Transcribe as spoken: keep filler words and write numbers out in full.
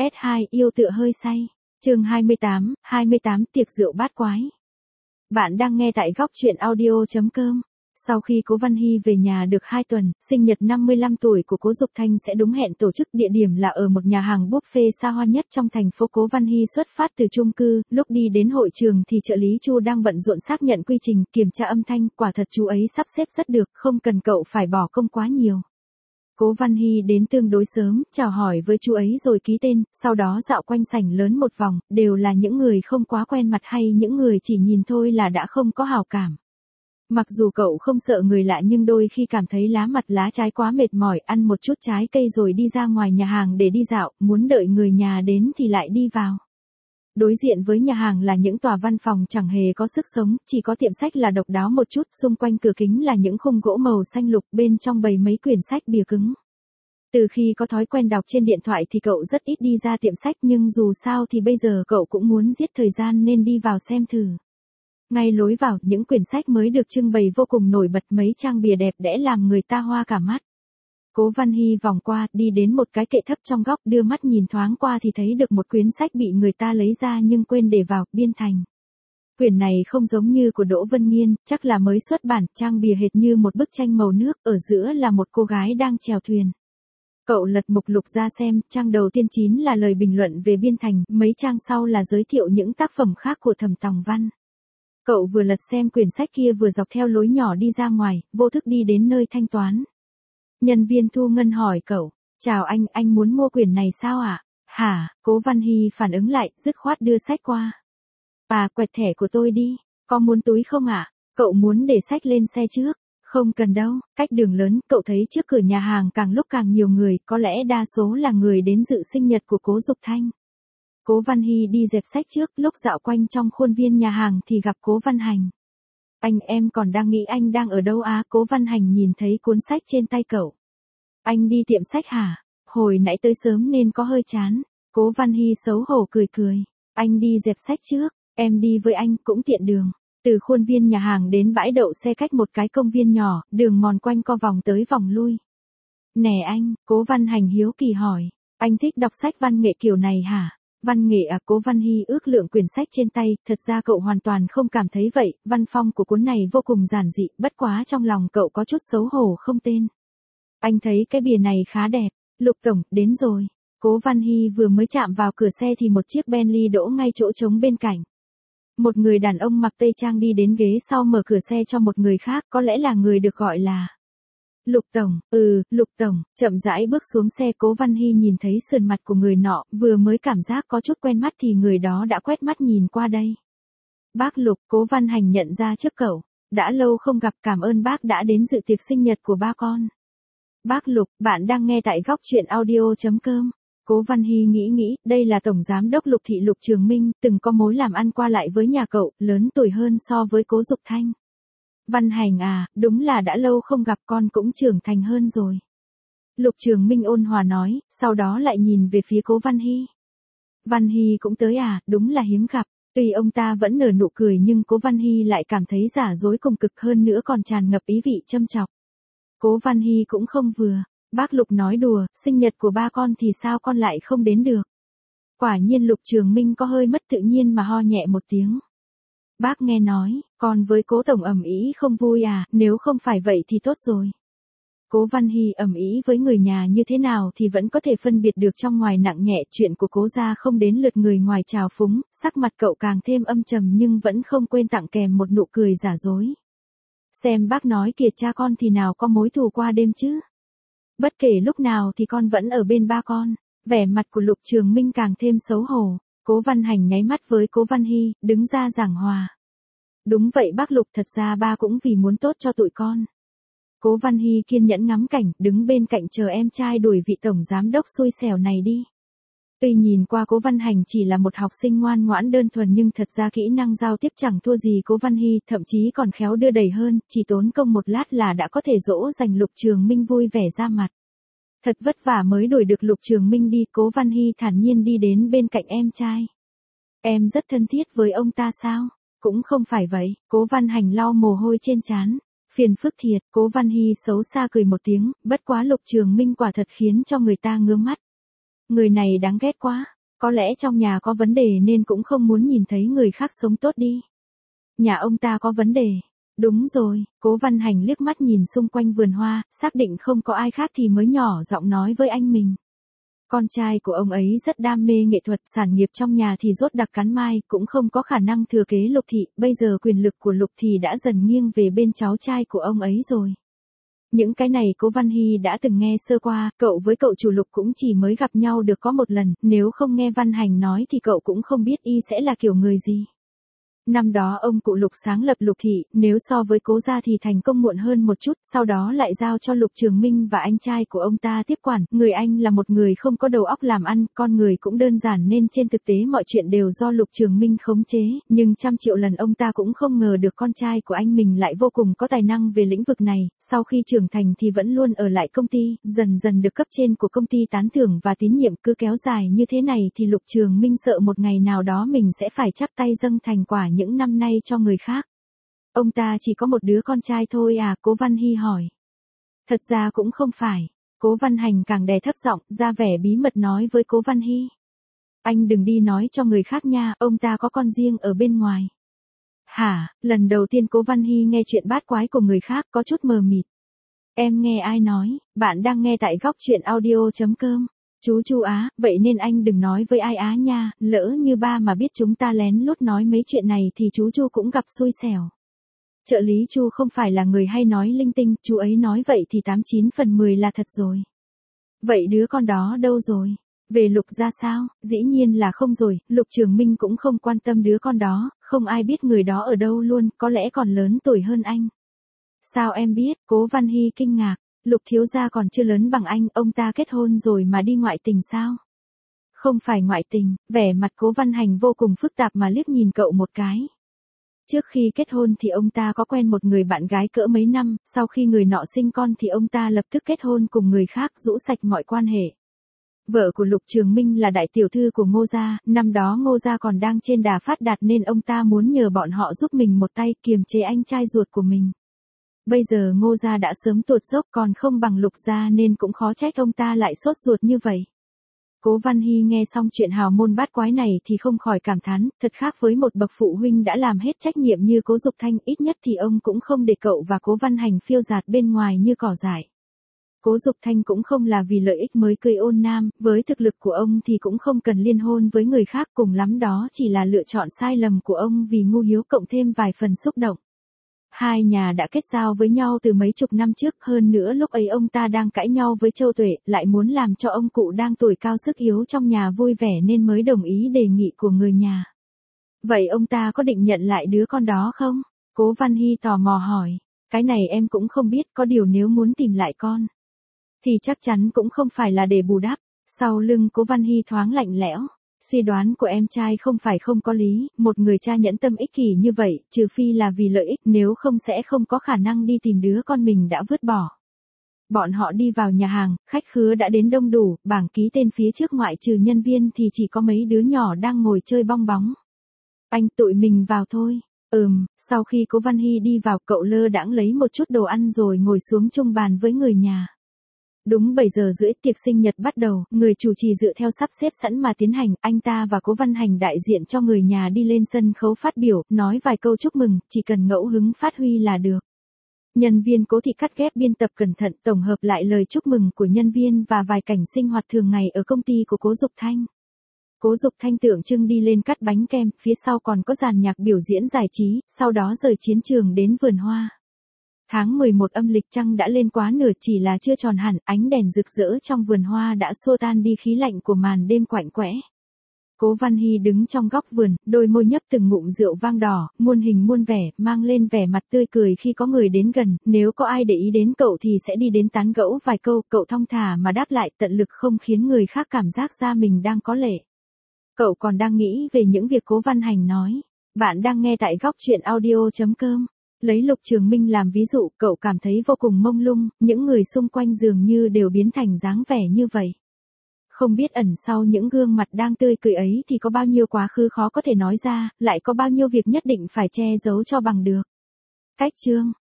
S hai yêu tựa hơi say. Chương hai mươi tám, hai mươi tám tiệc rượu bát quái. Bạn đang nghe tại góc truyện audio chấm com. Sau khi Cố Văn Hy về nhà được hai tuần, sinh nhật năm mươi lăm tuổi của Cố Dục Thanh sẽ đúng hẹn tổ chức, địa điểm là ở một nhà hàng buffet xa hoa nhất trong thành phố. Cố Văn Hy xuất phát từ chung cư, lúc đi đến hội trường thì trợ lý Chu đang bận rộn xác nhận quy trình, kiểm tra âm thanh, quả thật chú ấy sắp xếp rất được, không cần cậu phải bỏ công quá nhiều. Cố Văn Hy đến tương đối sớm, chào hỏi với chú ấy rồi ký tên, sau đó dạo quanh sảnh lớn một vòng, đều là những người không quá quen mặt hay những người chỉ nhìn thôi là đã không có hảo cảm. Mặc dù cậu không sợ người lạ nhưng đôi khi cảm thấy lá mặt lá trái quá mệt mỏi, ăn một chút trái cây rồi đi ra ngoài nhà hàng để đi dạo, muốn đợi người nhà đến thì lại đi vào. Đối diện với nhà hàng là những tòa văn phòng chẳng hề có sức sống, chỉ có tiệm sách là độc đáo một chút, xung quanh cửa kính là những khung gỗ màu xanh lục, bên trong bày mấy quyển sách bìa cứng. Từ khi có thói quen đọc trên điện thoại thì cậu rất ít đi ra tiệm sách, nhưng dù sao thì bây giờ cậu cũng muốn giết thời gian nên đi vào xem thử. Ngay lối vào, những quyển sách mới được trưng bày vô cùng nổi bật, mấy trang bìa đẹp đẽ làm người ta hoa cả mắt. Cố Văn Hy vòng qua, đi đến một cái kệ thấp trong góc, đưa mắt nhìn thoáng qua thì thấy được một quyển sách bị người ta lấy ra nhưng quên để vào, Biên Thành. Quyển này không giống như của Đỗ Vân Nghiên, chắc là mới xuất bản, trang bìa hệt như một bức tranh màu nước, ở giữa là một cô gái đang chèo thuyền. Cậu lật mục lục ra xem, trang đầu tiên chính là lời bình luận về Biên Thành, mấy trang sau là giới thiệu những tác phẩm khác của Thẩm Tòng Văn. Cậu vừa lật xem quyển sách kia vừa dọc theo lối nhỏ đi ra ngoài, vô thức đi đến nơi thanh toán. Nhân viên thu ngân hỏi cậu, chào anh, anh muốn mua quyển này sao ạ? À? Hả? Cố Văn Hy phản ứng lại, dứt khoát đưa sách qua. À, quẹt thẻ của tôi đi, có muốn túi không ạ? À? Cậu muốn để sách lên xe trước? Không cần đâu, cách đường lớn, cậu thấy trước cửa nhà hàng càng lúc càng nhiều người, có lẽ đa số là người đến dự sinh nhật của Cố Dục Thanh. Cố Văn Hy đi dẹp sách trước, lúc dạo quanh trong khuôn viên nhà hàng thì gặp Cố Văn Hành. Anh, em còn đang nghĩ anh đang ở đâu à? Cố Văn Hành nhìn thấy cuốn sách trên tay cậu. Anh đi tiệm sách hả? Hồi nãy tới sớm nên có hơi chán. Cố Văn Hy xấu hổ cười cười. Anh đi dẹp sách trước, em đi với anh cũng tiện đường. Từ khuôn viên nhà hàng đến bãi đậu xe cách một cái công viên nhỏ, đường mòn quanh co vòng tới vòng lui. Nè anh, Cố Văn Hành hiếu kỳ hỏi, anh thích đọc sách văn nghệ kiểu này hả? Văn nghệ à? Cố Văn Hy ước lượng quyển sách trên tay, thật ra cậu hoàn toàn không cảm thấy vậy, văn phong của cuốn này vô cùng giản dị, bất quá trong lòng cậu có chút xấu hổ không tên. Anh thấy cái bìa này khá đẹp, Lục tổng, đến rồi. Cố Văn Hy vừa mới chạm vào cửa xe thì một chiếc Bentley đỗ ngay chỗ trống bên cạnh. Một người đàn ông mặc tây trang đi đến ghế sau mở cửa xe cho một người khác, có lẽ là người được gọi là Lục tổng. Ừ, Lục tổng, chậm rãi bước xuống xe. Cố Văn Hy nhìn thấy sườn mặt của người nọ, vừa mới cảm giác có chút quen mắt thì người đó đã quét mắt nhìn qua đây. Bác Lục, Cố Văn Hành nhận ra trước cậu, đã lâu không gặp, cảm ơn bác đã đến dự tiệc sinh nhật của ba con. Bác Lục, bạn đang nghe tại góc truyện audio chấm com. Cố Văn Hy nghĩ nghĩ, đây là Tổng Giám đốc Lục Thị Lục Trường Minh, từng có mối làm ăn qua lại với nhà cậu, lớn tuổi hơn so với Cố Dục Thanh. Văn Hành à, đúng là đã lâu không gặp, con cũng trưởng thành hơn rồi. Lục Trường Minh ôn hòa nói, sau đó lại nhìn về phía Cố Văn Hy. Văn Hy cũng tới à, đúng là hiếm gặp. Tuy ông ta vẫn nở nụ cười nhưng Cố Văn Hy lại cảm thấy giả dối cùng cực, hơn nữa còn tràn ngập ý vị châm chọc. Cố Văn Hy cũng không vừa. Bác Lục nói đùa, sinh nhật của ba con thì sao con lại không đến được? Quả nhiên Lục Trường Minh có hơi mất tự nhiên mà ho nhẹ một tiếng. Bác nghe nói, con với Cố tổng ầm ĩ không vui à, nếu không phải vậy thì tốt rồi. Cố Văn Hy ầm ĩ với người nhà như thế nào thì vẫn có thể phân biệt được trong ngoài nặng nhẹ, chuyện của Cố gia không đến lượt người ngoài trào phúng, sắc mặt cậu càng thêm âm trầm nhưng vẫn không quên tặng kèm một nụ cười giả dối. Xem bác nói kìa, cha con thì nào có mối thù qua đêm chứ. Bất kể lúc nào thì con vẫn ở bên ba con. Vẻ mặt của Lục Trường Minh càng thêm xấu hổ. Cố Văn Hành nháy mắt với Cố Văn Hy, đứng ra giảng hòa. Đúng vậy bác Lục, thật ra ba cũng vì muốn tốt cho tụi con. Cố Văn Hy kiên nhẫn ngắm cảnh, đứng bên cạnh chờ em trai đuổi vị tổng giám đốc xui xẻo này đi. Tuy nhìn qua Cố Văn Hành chỉ là một học sinh ngoan ngoãn đơn thuần nhưng thật ra kỹ năng giao tiếp chẳng thua gì Cố Văn Hy, thậm chí còn khéo đưa đẩy hơn, chỉ tốn công một lát là đã có thể dỗ dành Lục Trường Minh vui vẻ ra mặt. Thật vất vả mới đuổi được Lục Trường Minh đi, Cố Văn Hy thản nhiên đi đến bên cạnh em trai. Em rất thân thiết với ông ta sao? Cũng không phải vậy, Cố Văn Hành lau mồ hôi trên trán. Phiền phức thiệt, Cố Văn Hy xấu xa cười một tiếng, bất quá Lục Trường Minh quả thật khiến cho người ta ngứa mắt. Người này đáng ghét quá, có lẽ trong nhà có vấn đề nên cũng không muốn nhìn thấy người khác sống tốt đi. Nhà ông ta có vấn đề. Đúng rồi, Cố Văn Hành liếc mắt nhìn xung quanh vườn hoa, xác định không có ai khác thì mới nhỏ giọng nói với anh mình. Con trai của ông ấy rất đam mê nghệ thuật, sản nghiệp trong nhà thì rốt đặc cắn mai, cũng không có khả năng thừa kế Lục thị, bây giờ quyền lực của Lục thị đã dần nghiêng về bên cháu trai của ông ấy rồi. Những cái này Cố Văn Hy đã từng nghe sơ qua, cậu với cậu chủ Lục cũng chỉ mới gặp nhau được có một lần, nếu không nghe Văn Hành nói thì cậu cũng không biết y sẽ là kiểu người gì. Năm đó ông cụ Lục sáng lập Lục thị, nếu so với Cố gia thì thành công muộn hơn một chút, sau đó lại giao cho Lục Trường Minh và anh trai của ông ta tiếp quản. Người anh là một người không có đầu óc làm ăn, con người cũng đơn giản nên trên thực tế mọi chuyện đều do Lục Trường Minh khống chế, nhưng trăm triệu lần ông ta cũng không ngờ được con trai của anh mình lại vô cùng có tài năng về lĩnh vực này, sau khi trưởng thành thì vẫn luôn ở lại công ty, dần dần được cấp trên của công ty tán thưởng và tín nhiệm. Cứ kéo dài như thế này thì Lục Trường Minh sợ một ngày nào đó mình sẽ phải chắp tay dâng thành quả những năm nay cho người khác. Ông ta chỉ có một đứa con trai thôi à? Cố Văn Hy hỏi. Thật ra cũng không phải. Cố Văn Hành càng đè thấp giọng, ra vẻ bí mật nói với Cố Văn Hy. Anh đừng đi nói cho người khác nha, ông ta có con riêng ở bên ngoài. Hả? Lần đầu tiên Cố Văn Hy nghe chuyện bát quái của người khác có chút mờ mịt. Em nghe ai nói? Bạn đang nghe tại góc truyện audio.com. Chú Chu á, vậy nên anh đừng nói với ai á nha, lỡ như ba mà biết chúng ta lén lút nói mấy chuyện này thì chú Chu cũng gặp xui xẻo. Trợ lý Chu không phải là người hay nói linh tinh, chú ấy nói vậy thì tám chín phần mười là thật rồi. Vậy đứa con đó đâu rồi? Về Lục ra sao? Dĩ nhiên là không rồi, Lục Trường Minh cũng không quan tâm đứa con đó, không ai biết người đó ở đâu luôn, có lẽ còn lớn tuổi hơn anh. Sao em biết? Cố Văn Hy kinh ngạc. Lục thiếu gia còn chưa lớn bằng anh, ông ta kết hôn rồi mà đi ngoại tình sao? Không phải ngoại tình, vẻ mặt Cố Văn Hành vô cùng phức tạp mà liếc nhìn cậu một cái. Trước khi kết hôn thì ông ta có quen một người bạn gái cỡ mấy năm, sau khi người nọ sinh con thì ông ta lập tức kết hôn cùng người khác, rũ sạch mọi quan hệ. Vợ của Lục Trường Minh là đại tiểu thư của Ngô gia, năm đó Ngô gia còn đang trên đà phát đạt nên ông ta muốn nhờ bọn họ giúp mình một tay kiềm chế anh trai ruột của mình. Bây giờ Ngô gia đã sớm tuột dốc còn không bằng Lục gia nên cũng khó trách ông ta lại sốt ruột như vậy. Cố Văn Hy nghe xong chuyện hào môn bát quái này thì không khỏi cảm thán, thật khác với một bậc phụ huynh đã làm hết trách nhiệm như Cố Dục Thanh, ít nhất thì ông cũng không để cậu và Cố Văn Hành phiêu dạt bên ngoài như cỏ dại. Cố Dục Thanh cũng không là vì lợi ích mới cưới ôn nam, với thực lực của ông thì cũng không cần liên hôn với người khác, cùng lắm đó chỉ là lựa chọn sai lầm của ông vì ngu hiếu cộng thêm vài phần xúc động. Hai nhà đã kết giao với nhau từ mấy chục năm trước, hơn nữa lúc ấy ông ta đang cãi nhau với Châu Tuệ, lại muốn làm cho ông cụ đang tuổi cao sức yếu trong nhà vui vẻ nên mới đồng ý đề nghị của người nhà. Vậy ông ta có định nhận lại đứa con đó không? Cố Văn Hy tò mò hỏi. Cái này em cũng không biết, có điều nếu muốn tìm lại con thì chắc chắn cũng không phải là để bù đắp. Sau lưng Cố Văn Hy thoáng lạnh lẽo. Suy đoán của em trai không phải không có lý, một người cha nhẫn tâm ích kỷ như vậy, trừ phi là vì lợi ích, nếu không sẽ không có khả năng đi tìm đứa con mình đã vứt bỏ. Bọn họ đi vào nhà hàng, khách khứa đã đến đông đủ, bảng ký tên phía trước ngoại trừ nhân viên thì chỉ có mấy đứa nhỏ đang ngồi chơi bong bóng. Anh tụi mình vào thôi. Ừm, sau khi Cố Văn Hy đi vào, cậu lơ đãng lấy một chút đồ ăn rồi ngồi xuống chung bàn với người nhà. Đúng bảy giờ rưỡi tiệc sinh nhật bắt đầu, người chủ trì dựa theo sắp xếp sẵn mà tiến hành, anh ta và Cố Văn Hành đại diện cho người nhà đi lên sân khấu phát biểu, nói vài câu chúc mừng, chỉ cần ngẫu hứng phát huy là được. Nhân viên Cố thị cắt ghép biên tập cẩn thận tổng hợp lại lời chúc mừng của nhân viên và vài cảnh sinh hoạt thường ngày ở công ty của Cố Dục Thanh. Cố Dục Thanh tượng trưng đi lên cắt bánh kem, phía sau còn có dàn nhạc biểu diễn giải trí, sau đó rời chiến trường đến vườn hoa. Tháng mười một âm lịch trăng đã lên quá nửa, chỉ là chưa tròn hẳn, ánh đèn rực rỡ trong vườn hoa đã xua tan đi khí lạnh của màn đêm quạnh quẽ. Cố Văn Hy đứng trong góc vườn, đôi môi nhấp từng ngụm rượu vang đỏ, muôn hình muôn vẻ, mang lên vẻ mặt tươi cười khi có người đến gần, nếu có ai để ý đến cậu thì sẽ đi đến tán gẫu vài câu, cậu thong thả mà đáp lại, tận lực không khiến người khác cảm giác ra mình đang có lệ. Cậu còn đang nghĩ về những việc Cố Văn Hành nói. Bạn đang nghe tại góc truyện audio.com. Lấy Lục Trường Minh làm ví dụ, cậu cảm thấy vô cùng mông lung, những người xung quanh dường như đều biến thành dáng vẻ như vậy. Không biết ẩn sau những gương mặt đang tươi cười ấy thì có bao nhiêu quá khứ khó có thể nói ra, lại có bao nhiêu việc nhất định phải che giấu cho bằng được. Cách chương